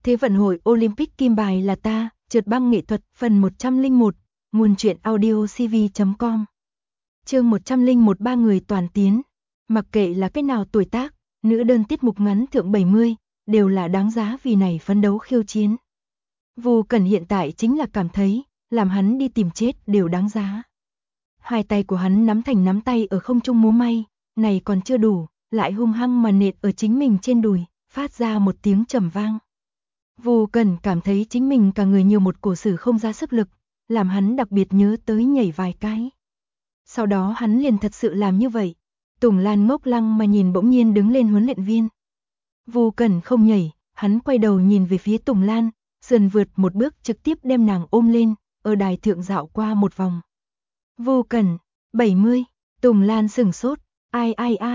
Thế vận hội Olympic kim bài là ta, trượt băng nghệ thuật phần 101, nguồn truyện audio cv.com. Chương 101 ba người toàn tiến. Mặc kệ là cái nào tuổi tác, nữ đơn tiết mục ngắn thượng 70, đều là đáng giá vì này phấn đấu khiêu chiến. Vu Cẩn hiện tại chính là cảm thấy, làm hắn đi tìm chết đều đáng giá. Hai tay của hắn nắm thành nắm tay ở không trung múa may, này còn chưa đủ, lại hung hăng mà nện ở chính mình trên đùi, phát ra một tiếng trầm vang. Vu Cẩn cảm thấy chính mình cả người nhiều một cổ sử không ra sức lực, làm hắn đặc biệt nhớ tới nhảy vài cái. Sau đó hắn liền thật sự làm như vậy. Tùng Lan ngốc lăng mà nhìn bỗng nhiên đứng lên huấn luyện viên. Vu Cẩn không nhảy, hắn quay đầu nhìn về phía Tùng Lan, sườn vượt một bước trực tiếp đem nàng ôm lên, ở đài thượng dạo qua một vòng. Vu Cẩn, 70, Tùng Lan sửng sốt, ai,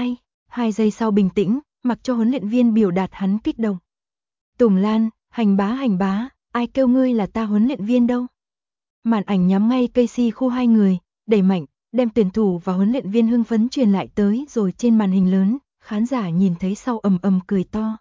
2 giây sau bình tĩnh, mặc cho huấn luyện viên biểu đạt hắn kích động. Tùng Lan, hành bá, ai kêu ngươi là ta huấn luyện viên đâu. Màn ảnh nhắm ngay Casey khu hai người, đẩy mạnh, đem tuyển thủ và huấn luyện viên hưng phấn truyền lại tới rồi trên màn hình lớn, khán giả nhìn thấy sau ầm ầm cười to.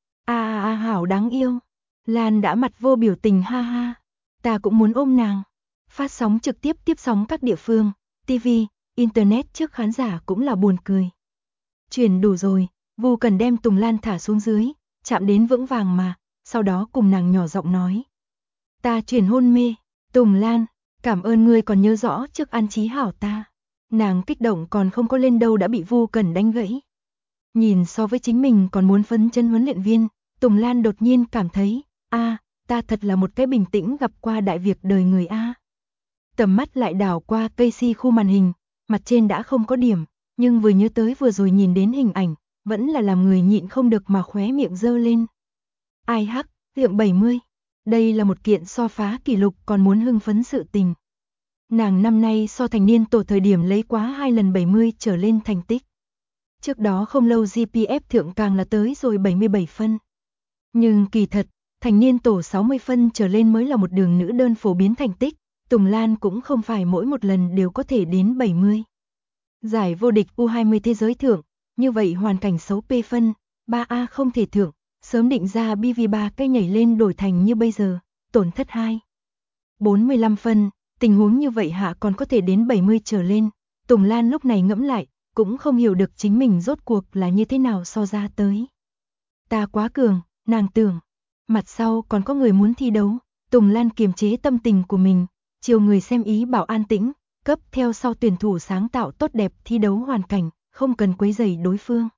Hảo đáng yêu. Lan đã mặt vô biểu tình ha ha. Ta cũng muốn ôm nàng. Phát sóng trực tiếp tiếp sóng các địa phương, TV, Internet trước khán giả cũng là buồn cười. Chuyển đủ rồi, Vu Cẩn đem Tùng Lan thả xuống dưới, chạm đến vững vàng mà, sau đó cùng nàng nhỏ giọng nói. Ta chuyển hôn mê, Tùng Lan, cảm ơn ngươi còn nhớ rõ trước an trí hảo ta. Nàng kích động còn không có lên đâu đã bị Vu Cẩn đánh gãy. Nhìn so với chính mình còn muốn phấn chân huấn luyện viên, Tùng Lan đột nhiên cảm thấy, ta thật là một cái bình tĩnh gặp qua đại việc đời người a. Tầm mắt lại đảo qua Casey khu màn hình, mặt trên đã không có điểm, nhưng vừa nhớ tới vừa rồi nhìn đến hình ảnh, vẫn là làm người nhịn không được mà khóe miệng giơ lên. Ai hắc, thượng 70. Đây là một kiện so phá kỷ lục còn muốn hưng phấn sự tình. Nàng năm nay so thành niên tổ thời điểm lấy quá 2 lần 70 trở lên thành tích. Trước đó không lâu GPF thượng càng là tới rồi 77 phân. Nhưng kỳ thật, thành niên tổ 60 phân trở lên mới là một đường nữ đơn phổ biến thành tích, Tùng Lan cũng không phải mỗi một lần đều có thể đến 70. Giải vô địch U20 thế giới thượng, như vậy hoàn cảnh xấu P phân, 3A không thể thượng, sớm định ra BV3 cây nhảy lên đổi thành như bây giờ, tổn thất 2. 45 phân, tình huống như vậy hạ còn có thể đến 70 trở lên, Tùng Lan lúc này ngẫm lại, cũng không hiểu được chính mình rốt cuộc là như thế nào so ra tới. Ta quá cường, nàng tưởng, mặt sau còn có người muốn thi đấu, Tùng Lan kiềm chế tâm tình của mình, chiều người xem ý bảo an tĩnh, cấp theo sau tuyển thủ sáng tạo tốt đẹp thi đấu hoàn cảnh, không cần quấy rầy đối phương.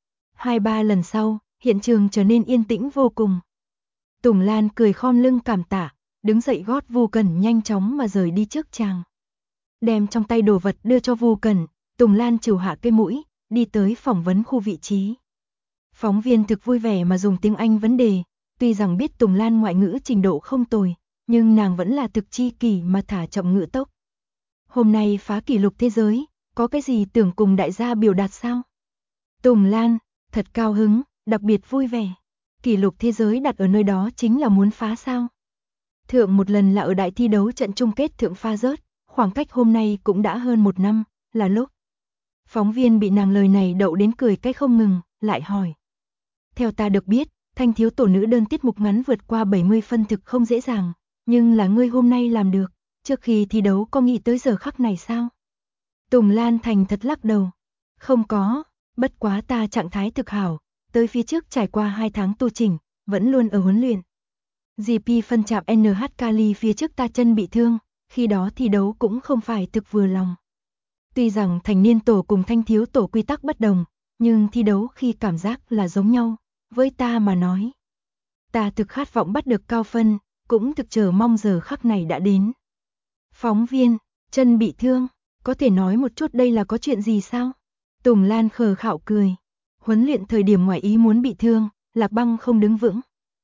2-3 lần sau, hiện trường trở nên yên tĩnh vô cùng. Tùng Lan cười khom lưng cảm tạ, đứng dậy gót Vu Cẩn nhanh chóng mà rời đi trước chàng. Đem trong tay đồ vật đưa cho Vu Cẩn, Tùng Lan trừ hạ cái mũi, đi tới phỏng vấn khu vị trí. Phóng viên thực vui vẻ mà dùng tiếng Anh vấn đề, tuy rằng biết Tùng Lan ngoại ngữ trình độ không tồi, nhưng nàng vẫn là thực chi kỷ mà thả chậm ngữ tốc. Hôm nay phá kỷ lục thế giới, có cái gì tưởng cùng đại gia biểu đạt sao? Tùng Lan, thật cao hứng, đặc biệt vui vẻ. Kỷ lục thế giới đặt ở nơi đó chính là muốn phá sao? Thượng một lần là ở đại thi đấu trận chung kết thượng pha rớt, khoảng cách hôm nay cũng đã hơn 1 năm, là lúc. Phóng viên bị nàng lời này đậu đến cười cái không ngừng, lại hỏi. Theo ta được biết, thanh thiếu tổ nữ đơn tiết mục ngắn vượt qua 70 phân thực không dễ dàng, nhưng là ngươi hôm nay làm được, trước khi thi đấu có nghĩ tới giờ khắc này sao? Tùng Lan thành thật lắc đầu. Không có, bất quá ta trạng thái thực hảo, tới phía trước trải qua 2 tháng tu chỉnh, vẫn luôn ở huấn luyện. GP phân chạm NH Kali phía trước ta chân bị thương, khi đó thi đấu cũng không phải thực vừa lòng. Tuy rằng thành niên tổ cùng thanh thiếu tổ quy tắc bất đồng, nhưng thi đấu khi cảm giác là giống nhau, với ta mà nói. Ta thực khát vọng bắt được cao phân, cũng thực chờ mong giờ khắc này đã đến. Phóng viên, chân bị thương, có thể nói một chút đây là có chuyện gì sao? Tùng Lan khờ khạo cười. Huấn luyện thời điểm ngoài ý muốn bị thương, Lạc Băng không đứng vững.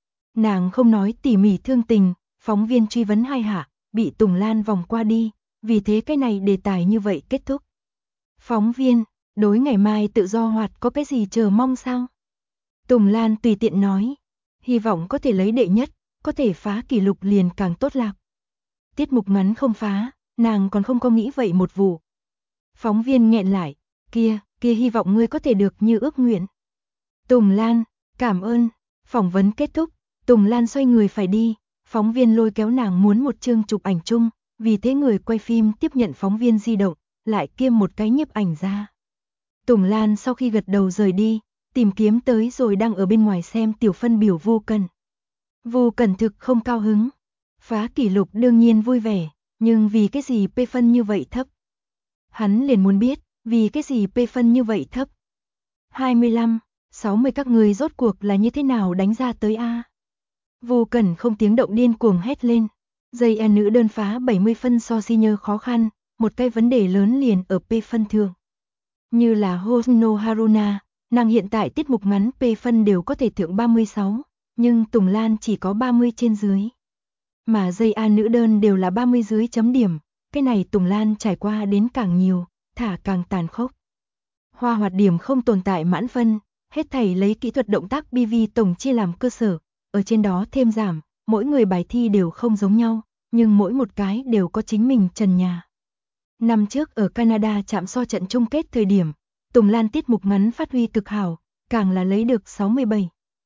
Nàng không nói tỉ mỉ thương tình, phóng viên truy vấn hai hạ, bị Tùng Lan vòng qua đi, vì thế cái này đề tài như vậy kết thúc. Phóng viên, đối ngày mai tự do hoạt có cái gì chờ mong sao? Tùng Lan tùy tiện nói, hy vọng có thể lấy đệ nhất, có thể phá kỷ lục liền càng tốt lạc. Tiết mục ngắn không phá, nàng còn không có nghĩ vậy một vụ. Phóng viên nghẹn lại, kia hy vọng ngươi có thể được như ước nguyện. Tùng Lan, cảm ơn. Phỏng vấn kết thúc, Tùng Lan xoay người phải đi, phóng viên lôi kéo nàng muốn một chương chụp ảnh chung, vì thế người quay phim tiếp nhận phóng viên di động, lại kiêm một cái nhiếp ảnh ra. Tùng Lan sau khi gật đầu rời đi, tìm kiếm tới rồi đang ở bên ngoài xem tiểu phân biểu Vu Cần. Vu Cần thực không cao hứng, phá kỷ lục đương nhiên vui vẻ, nhưng vì cái gì P phân như vậy thấp? Hắn liền muốn biết, vì cái gì P phân như vậy thấp? 25, 60 các người rốt cuộc là như thế nào đánh ra tới A? Vu Cần không tiếng động điên cuồng hét lên. Dây A nữ đơn phá 70 phân so senior khó khăn, một cái vấn đề lớn liền ở P phân thường. Như là Hoshino Haruna, nàng hiện tại tiết mục ngắn P phân đều có thể thượng 36, nhưng Tùng Lan chỉ có 30 trên dưới. Mà dây A nữ đơn đều là 30 dưới chấm điểm, cái này Tùng Lan trải qua đến càng nhiều, thả càng tàn khốc. Hoa hoạt điểm không tồn tại mãn phân, hết thảy lấy kỹ thuật động tác BV tổng chia làm cơ sở, ở trên đó thêm giảm, mỗi người bài thi đều không giống nhau, nhưng mỗi một cái đều có chính mình trần nhà. Năm trước ở Canada chạm so trận chung kết thời điểm, Tùng Lan tiết mục ngắn phát huy cực hảo, càng là lấy được 67.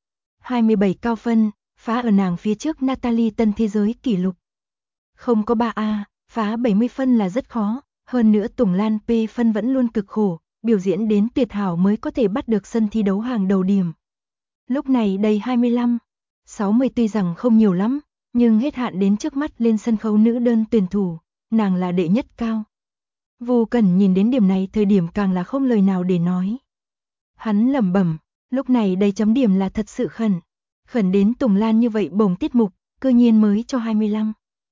27 cao phân, phá ở nàng phía trước Natalie tân thế giới kỷ lục. Không có 3A, phá 70 phân là rất khó, hơn nữa Tùng Lan P phân vẫn luôn cực khổ, biểu diễn đến tuyệt hảo mới có thể bắt được sân thi đấu hàng đầu điểm. Lúc này đầy 25, 60 tuy rằng không nhiều lắm, nhưng hết hạn đến trước mắt lên sân khấu nữ đơn tuyển thủ, nàng là đệ nhất cao. Vu Cần nhìn đến điểm này thời điểm càng là không lời nào để nói. Hắn lẩm bẩm, lúc này đầy chấm điểm là thật sự khẩn đến Tùng Lan như vậy bổng tiết mục, cư nhiên mới cho 25.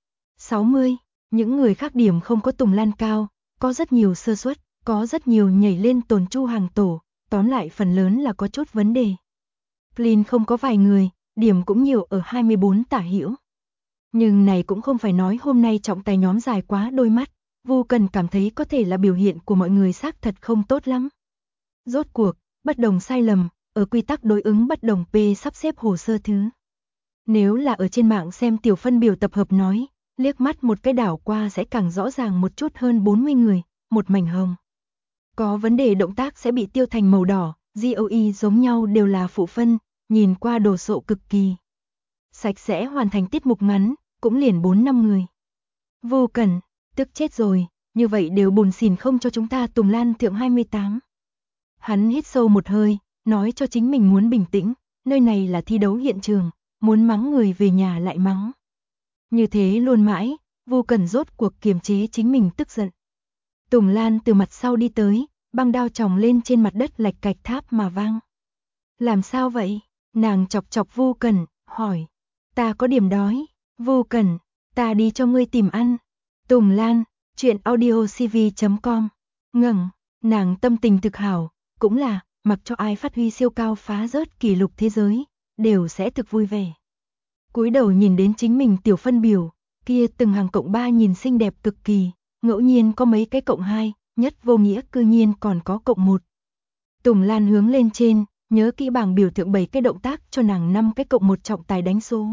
60, những người khác điểm không có Tùng Lan cao, có rất nhiều sơ suất, có rất nhiều nhảy lên tồn chu hàng tổ, tóm lại phần lớn là có chút vấn đề. Clean không có vài người, điểm cũng nhiều ở 24 tả hữu. Nhưng này cũng không phải nói hôm nay trọng tài nhóm dài quá đôi mắt, Vu Cần cảm thấy có thể là biểu hiện của mọi người xác thật không tốt lắm. Rốt cuộc, bất đồng sai lầm, ở quy tắc đối ứng bất đồng P sắp xếp hồ sơ thứ. Nếu là ở trên mạng xem tiểu phân biểu tập hợp nói, liếc mắt một cái đảo qua sẽ càng rõ ràng một chút hơn 40 người, một mảnh hồng. Có vấn đề động tác sẽ bị tiêu thành màu đỏ, GOE giống nhau đều là phụ phân, nhìn qua đồ sộ cực kỳ. Sạch sẽ hoàn thành tiết mục ngắn, cũng liền 4-5 người. Vô Cần, tức chết rồi, như vậy đều bùn xỉn không cho chúng ta Tùng Lan thượng 28. Hắn hít sâu một hơi, nói cho chính mình muốn bình tĩnh, nơi này là thi đấu hiện trường, muốn mắng người về nhà lại mắng. Như thế luôn mãi, Vô Cần rốt cuộc kiềm chế chính mình tức giận. Tùng Lan từ mặt sau đi tới, băng đao chòng lên trên mặt đất lạch cạch tháp mà vang. Làm sao vậy? Nàng chọc chọc Vô Cần, hỏi. Ta có điểm đói. Vô Cần, ta đi cho ngươi tìm ăn. Tùng Lan, chuyện audiocv.com. Ngẩng, nàng tâm tình thực hảo, cũng là, mặc cho ai phát huy siêu cao phá rớt kỷ lục thế giới, đều sẽ thực vui vẻ. Cúi đầu nhìn đến chính mình tiểu phân biểu, kia từng hàng cộng 3 nhìn xinh đẹp cực kỳ, ngẫu nhiên có mấy cái cộng 2, nhất vô nghĩa cư nhiên còn có cộng 1. Tùng Lan hướng lên trên, nhớ kỹ bảng biểu thượng 7 cái động tác cho nàng 5 cái cộng 1 trọng tài đánh số.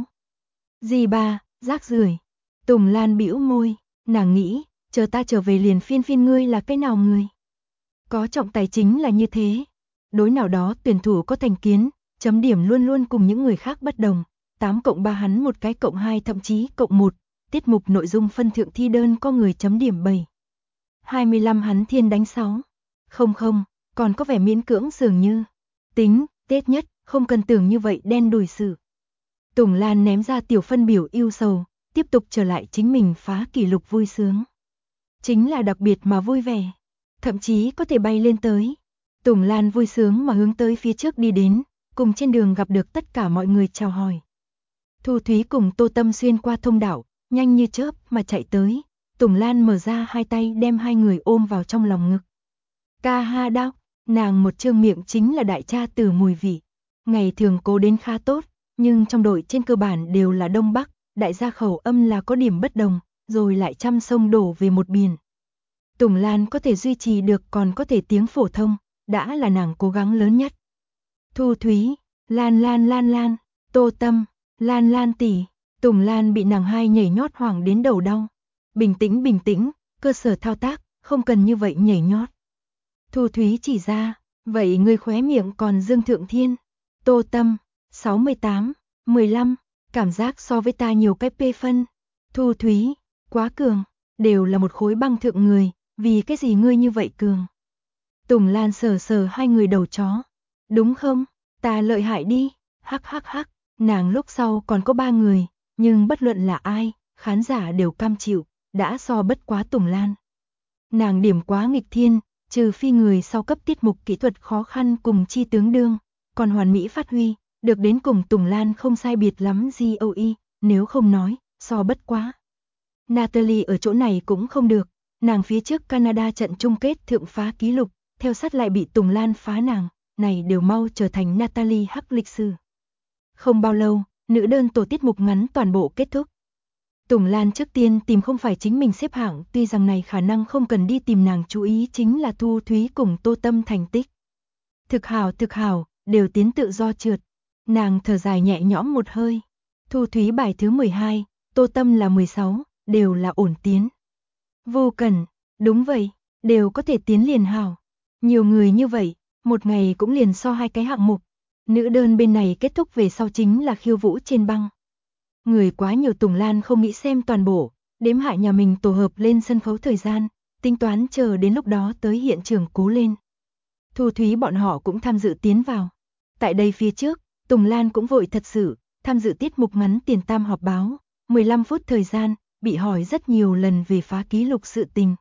G3, rác rưởi. Tùng Lan bĩu môi, nàng nghĩ, chờ ta trở về liền phiên ngươi là cái nào người. Có trọng tài chính là như thế. Đối nào đó tuyển thủ có thành kiến, chấm điểm luôn luôn cùng những người khác bất đồng. 8 cộng 3 hắn một cái cộng 2 thậm chí cộng 1. Tiết mục nội dung phân thượng thi đơn có người chấm điểm 7. 25 hắn thiên đánh 6. Không, còn có vẻ miễn cưỡng dường như. Tính, tết nhất, không cần tưởng như vậy đen đủi sự. Tùng Lan ném ra tiểu phân biểu yêu sầu, tiếp tục trở lại chính mình phá kỷ lục vui sướng. Chính là đặc biệt mà vui vẻ, thậm chí có thể bay lên tới. Tùng Lan vui sướng mà hướng tới phía trước đi đến, cùng trên đường gặp được tất cả mọi người chào hỏi. Thu Thúy cùng Tô Tâm xuyên qua thông đạo, nhanh như chớp mà chạy tới. Tùng Lan mở ra hai tay đem hai người ôm vào trong lòng ngực. Ca ha đao, nàng một trương miệng chính là đại cha từ mùi vị. Ngày thường cố đến khá tốt, nhưng trong đội trên cơ bản đều là Đông Bắc, đại gia khẩu âm là có điểm bất đồng, rồi lại trăm sông đổ về một biển. Tùng Lan có thể duy trì được còn có thể tiếng phổ thông, đã là nàng cố gắng lớn nhất. Thu Thúy, Lan, Tô Tâm, Lan tỷ, Tùng Lan bị nàng hai nhảy nhót hoảng đến đầu đau. Bình tĩnh, cơ sở thao tác, không cần như vậy nhảy nhót. Thu Thúy chỉ ra, vậy người khóe miệng còn dương thượng thiên. Tô Tâm, 68, 15, Cảm giác so với ta nhiều cái p phân. Thu Thúy, quá cường, đều là một khối băng thượng người, vì cái gì ngươi như vậy cường? Tùng Lan sờ sờ hai người đầu chó. Đúng không? Ta lợi hại đi, hắc hắc hắc, nàng lúc sau còn có 3 người, nhưng bất luận là ai, khán giả đều cam chịu, đã so bất quá Tùng Lan. Nàng điểm quá nghịch thiên, trừ phi người sau cấp tiết mục kỹ thuật khó khăn cùng chi tướng đương, còn hoàn mỹ phát huy, được đến cùng Tùng Lan không sai biệt lắm GOE, nếu không nói, so bất quá. Natalie ở chỗ này cũng không được, nàng phía trước Canada trận chung kết thượng phá kỷ lục, theo sát lại bị Tùng Lan phá nàng, này đều mau trở thành Natalie hắc lịch sử. Không bao lâu, nữ đơn tổ tiết mục ngắn toàn bộ kết thúc. Tùng Lan trước tiên tìm không phải chính mình xếp hạng, tuy rằng này khả năng không cần đi tìm nàng chú ý chính là Thu Thúy cùng Tô Tâm thành tích. Thực hảo, đều tiến tự do trượt. Nàng thở dài nhẹ nhõm một hơi. Thu Thúy bài thứ 12, Tô Tâm là 16, đều là ổn tiến. Vô Cẩn, đúng vậy, đều có thể tiến liền hảo. Nhiều người như vậy, một ngày cũng liền so 2 cái hạng mục. Nữ đơn bên này kết thúc về sau chính là khiêu vũ trên băng. Người quá nhiều Tùng Lan không nghĩ xem toàn bộ, đếm hại nhà mình tổ hợp lên sân khấu thời gian, tính toán chờ đến lúc đó tới hiện trường cố lên. Thu Thúy bọn họ cũng tham dự tiến vào. Tại đây phía trước, Tùng Lan cũng vội thật sự, tham dự tiết mục ngắn tiền tam họp báo, 15 phút thời gian, bị hỏi rất nhiều lần về phá kỷ lục sự tình.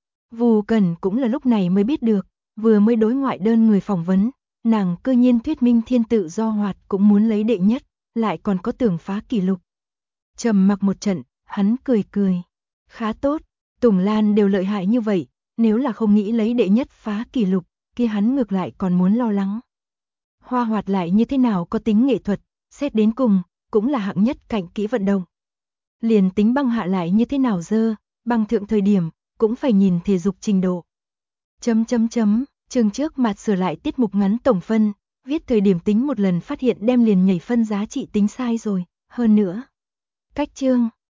Vô Cẩn cũng là lúc này mới biết được, vừa mới đối ngoại đơn người phỏng vấn, nàng cơ nhiên thuyết minh thiên tự do hoạt cũng muốn lấy đệ nhất, lại còn có tưởng phá kỷ lục. Trầm mặc một trận, hắn cười. Khá tốt, Tùng Lan đều lợi hại như vậy, nếu là không nghĩ lấy đệ nhất phá kỷ lục, kia hắn ngược lại còn muốn lo lắng. Hoa hoạt lại như thế nào có tính nghệ thuật, xét đến cùng, cũng là hạng nhất cạnh kỹ vận động. Liền tính băng hạ lại như thế nào dơ, băng thượng thời điểm, cũng phải nhìn thể dục trình độ. Chương trước mặt sửa lại tiết mục ngắn tổng phân, viết thời điểm tính một lần phát hiện đem liền nhảy phân giá trị tính sai rồi, hơn nữa. Cách chương